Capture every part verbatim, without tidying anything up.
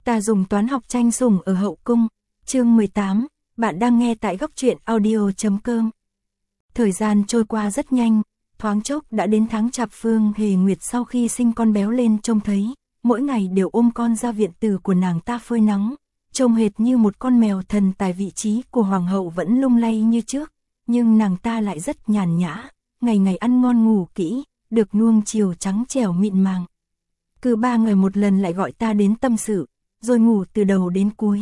Ta dùng toán học tranh sủng ở hậu cung. Chương mười tám, bạn đang nghe tại góc truyện audio chấm com. Thời gian trôi qua rất nhanh, thoáng chốc đã đến tháng Chạp. Phương Hề Nguyệt sau khi sinh con béo lên trông thấy, mỗi ngày đều ôm con ra viện tử của nàng ta phơi nắng, trông hệt như một con mèo thần tài. Vị trí của hoàng hậu vẫn lung lay như trước, nhưng nàng ta lại rất nhàn nhã, ngày ngày ăn ngon ngủ kỹ, được nuông chiều trắng trẻo mịn màng. Cứ ba ngày một lần lại gọi ta đến tâm sự, rồi ngủ từ đầu đến cuối.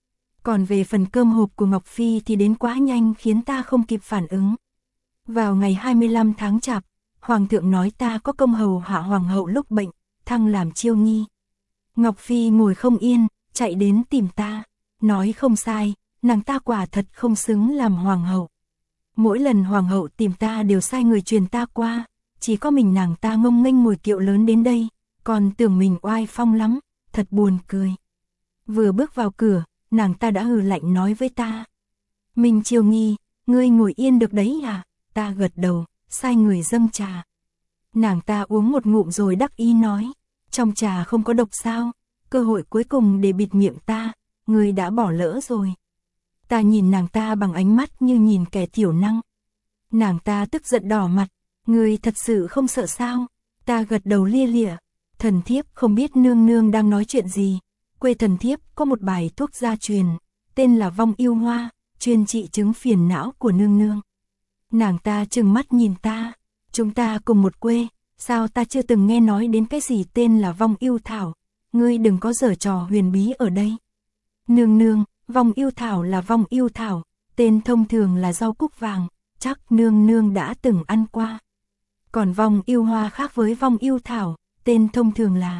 Còn về phần cơm hộp của Ngọc Phi thì đến quá nhanh khiến ta không kịp phản ứng. Vào ngày hai mươi lăm tháng Chạp, Hoàng thượng nói ta có công hầu hạ Hoàng hậu lúc bệnh, thăng làm chiêu nghi. Ngọc Phi ngồi không yên, chạy đến tìm ta, nói không sai, nàng ta quả thật không xứng làm Hoàng hậu. Mỗi lần Hoàng hậu tìm ta đều sai người truyền ta qua, chỉ có mình nàng ta ngông nghênh ngồi kiệu lớn đến đây, còn tưởng mình oai phong lắm, thật buồn cười. Vừa bước vào cửa, nàng ta đã hừ lạnh nói với ta. Mình chiêu nghi, ngươi ngồi yên được đấy à? Ta gật đầu, sai người dâng trà. Nàng ta uống một ngụm rồi đắc ý nói, trong trà không có độc sao? Cơ hội cuối cùng để bịt miệng ta, ngươi đã bỏ lỡ rồi. Ta nhìn nàng ta bằng ánh mắt như nhìn kẻ thiểu năng. Nàng ta tức giận đỏ mặt, ngươi thật sự không sợ sao? Ta gật đầu lia lịa, thần thiếp không biết nương nương đang nói chuyện gì. Quê thần thiếp có một bài thuốc gia truyền, tên là Vong Yêu Hoa, chuyên trị chứng phiền não của nương nương. Nàng ta trừng mắt nhìn ta, chúng ta cùng một quê, sao ta chưa từng nghe nói đến cái gì tên là Vong Yêu Thảo, ngươi đừng có giở trò huyền bí ở đây. Nương nương, Vong Yêu Thảo là Vong Yêu Thảo, tên thông thường là rau cúc vàng, chắc nương nương đã từng ăn qua. Còn Vong Yêu Hoa khác với Vong Yêu Thảo, tên thông thường là...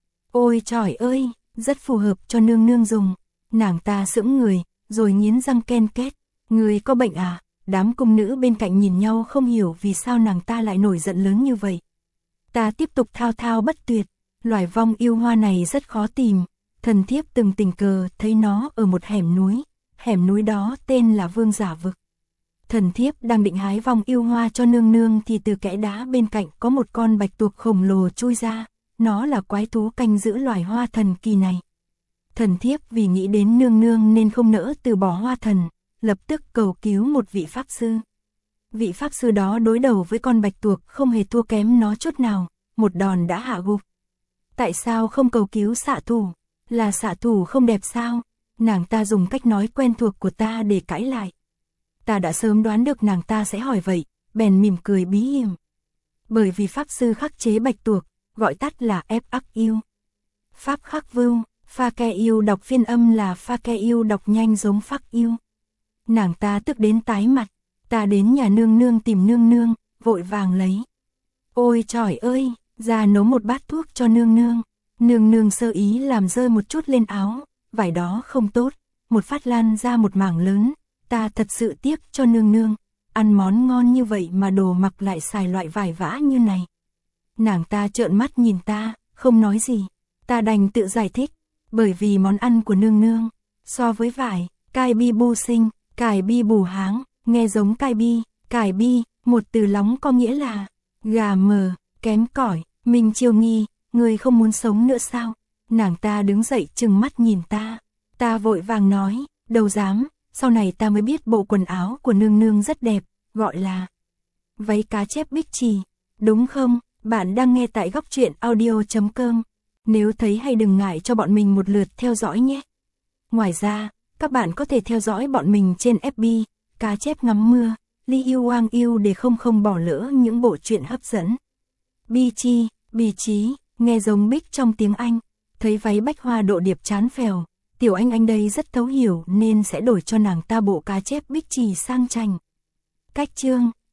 Ôi trời ơi, rất phù hợp cho nương nương dùng. Nàng ta sững người, rồi nghiến răng ken két, ngươi có bệnh à? Đám cung nữ bên cạnh nhìn nhau không hiểu vì sao nàng ta lại nổi giận lớn như vậy. Ta tiếp tục thao thao bất tuyệt, loài Vong Yêu Hoa này rất khó tìm, thần thiếp từng tình cờ thấy nó ở một hẻm núi, hẻm núi đó tên là Vương Giả Vực. Thần thiếp đang định hái Vong Yêu Hoa cho nương nương thì từ kẽ đá bên cạnh có một con bạch tuộc khổng lồ chui ra, nó là quái thú canh giữ loài hoa thần kỳ này. Thần thiếp vì nghĩ đến nương nương nên không nỡ từ bỏ hoa thần, lập tức cầu cứu một vị pháp sư. Vị pháp sư đó đối đầu với con bạch tuộc không hề thua kém nó chút nào, một đòn đã hạ gục. Tại sao không cầu cứu xạ thủ? Là xạ thủ không đẹp sao? Nàng ta dùng cách nói quen thuộc của ta để cãi lại. Ta đã sớm đoán được nàng ta sẽ hỏi vậy, bèn mỉm cười bí hiểm. Bởi vì pháp sư khắc chế bạch tuộc, gọi tắt là ép ắc yêu. Pháp khắc vưu, pha ke yêu đọc phiên âm là pha ke yêu đọc nhanh giống phắc yêu. Nàng ta tức đến tái mặt, ta đến nhà nương nương tìm nương nương, vội vàng lấy. Ôi trời ơi, ra nấu một bát thuốc cho nương nương. Nương nương sơ ý làm rơi một chút lên áo, vải đó không tốt, một phát lan ra một mảng lớn. Ta thật sự tiếc cho nương nương, ăn món ngon như vậy mà đồ mặc lại xài loại vải vã như này. Nàng ta trợn mắt nhìn ta, không nói gì. Ta đành tự giải thích, bởi vì món ăn của nương nương, so với vải, cải bi bu sinh, cải bi bù háng, nghe giống cải bi, cải bi, một từ lóng có nghĩa là gà mờ, kém cỏi. Mình chiêu nghi, người không muốn sống nữa sao? Nàng ta đứng dậy trừng mắt nhìn ta. Ta vội vàng nói, đâu dám, sau này ta mới biết bộ quần áo của nương nương rất đẹp, gọi là váy cá chép bích trì, đúng không? Bạn đang nghe tại góc truyện audio chấm com. Nếu thấy hay đừng ngại cho bọn mình một lượt theo dõi nhé. Ngoài ra, các bạn có thể theo dõi bọn mình trên ép bê, Cá Chép Ngắm Mưa, Li Yêu Wang Yêu để không không bỏ lỡ những bộ truyện hấp dẫn. Bi chi, bì trí, nghe giống bích trong tiếng Anh, thấy váy bách hoa độ điệp chán phèo, Tiểu Anh Anh đây rất thấu hiểu nên sẽ đổi cho nàng ta bộ cá chép bích trì sang chảnh. Cách chương